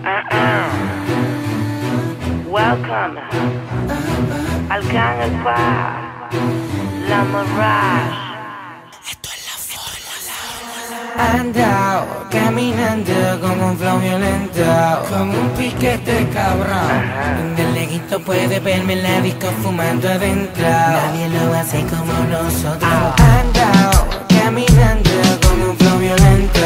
Welcome al Gang El Paz, La Mirage. Esto es la fórmula. Andao, caminando con un flow violento, con un piquete cabrón. De leguito puede verme en la disco fumando adentro. Nadie lo hace como nosotros. Andao, caminando con un flow violento.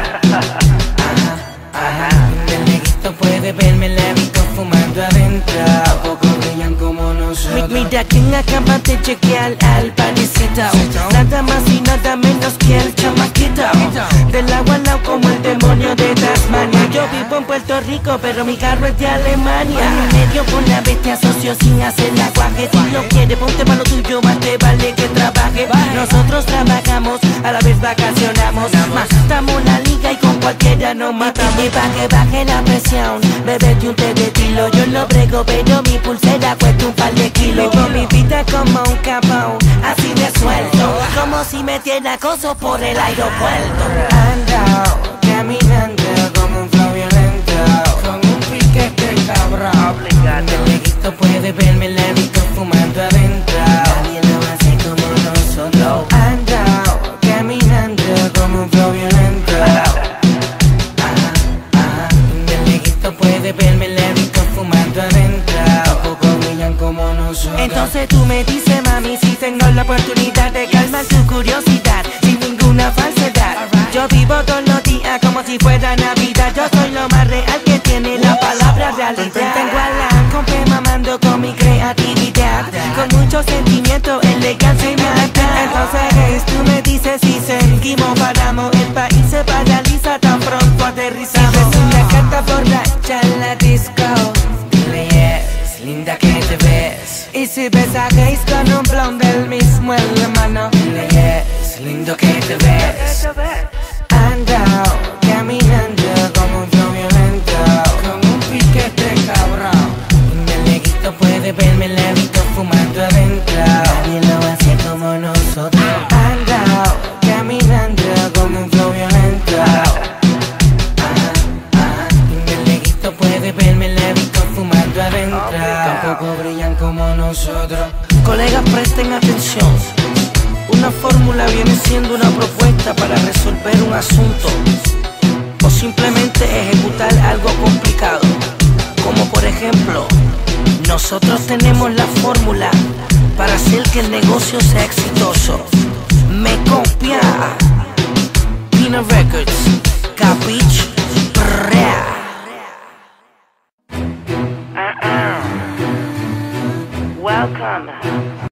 De leguito puede verme en la disco fumando adentro. Tampoco brillan como nosotros. Mira quien acaba de chequear al parecito. Nada más y nada menos que el chamaquito. Del agua al lado como el demonio de Tasmania. Yo vivo en Puerto Rico pero mi carro es de Alemania. En medio por la bestia socio sin hacer aguaje. Si lo quiere ponte para lo tuyo, más te vale que trabaje. Nosotros trabajamos, a la vez vacacionamos. Matamos la liga y con cualquiera nos matamos. Y pa' que baje la presión, bebete un té de tilo. Yo lo brego pero mi pulsera cuesta un par de kilos. Vivo mi vida como un capón, así de suelto, como si metiera cosas por el aeropuerto. Andao, caminando como un flow violento, con un piquete cabrón. De leguito puede verme en la disco fumando adentro. Nadie lo hace como nosotros. Andao, caminando como un flow violento. De leguito puede verme en la disco fumando adentro. Tampoco brillan como nosotros. Entonces tú me dices, mami, si tengo la oportunidad de calmar tu curiosidad sin ninguna falsedad. Yo vivo todos los días como si fuera Navidad. Yo soy lo más real que tiene la palabra realidad. Tengo a la compa mamando con mi creatividad, con mucho sentimiento, elegancia y maldad. Entonces, Gaze, tú me dices si seguimos, paramos. El país se paraliza tan pronto aterrizamos. Si ves una carta borracha en la disco, dile yes, linda que te ves. Y si ves a Gaze con un blond del mismo en la mano, dile yes, lindo que te ves. Andao, caminando como un flow violento, con un piquete cabrón. De leguito puede verme en la disco fumando adentro. Nadie lo hace como nosotros. Andao, caminando como un flow violento. De leguito puede verme en la disco fumando adentro. Tampoco brillan como nosotros. Colegas, presten atención. Una fórmula viene siendo una propuesta para resolver un asunto o simplemente ejecutar algo complicado. Como por ejemplo, nosotros tenemos la fórmula para hacer que el negocio sea exitoso. Me copia Pina Records, Capich, Welcome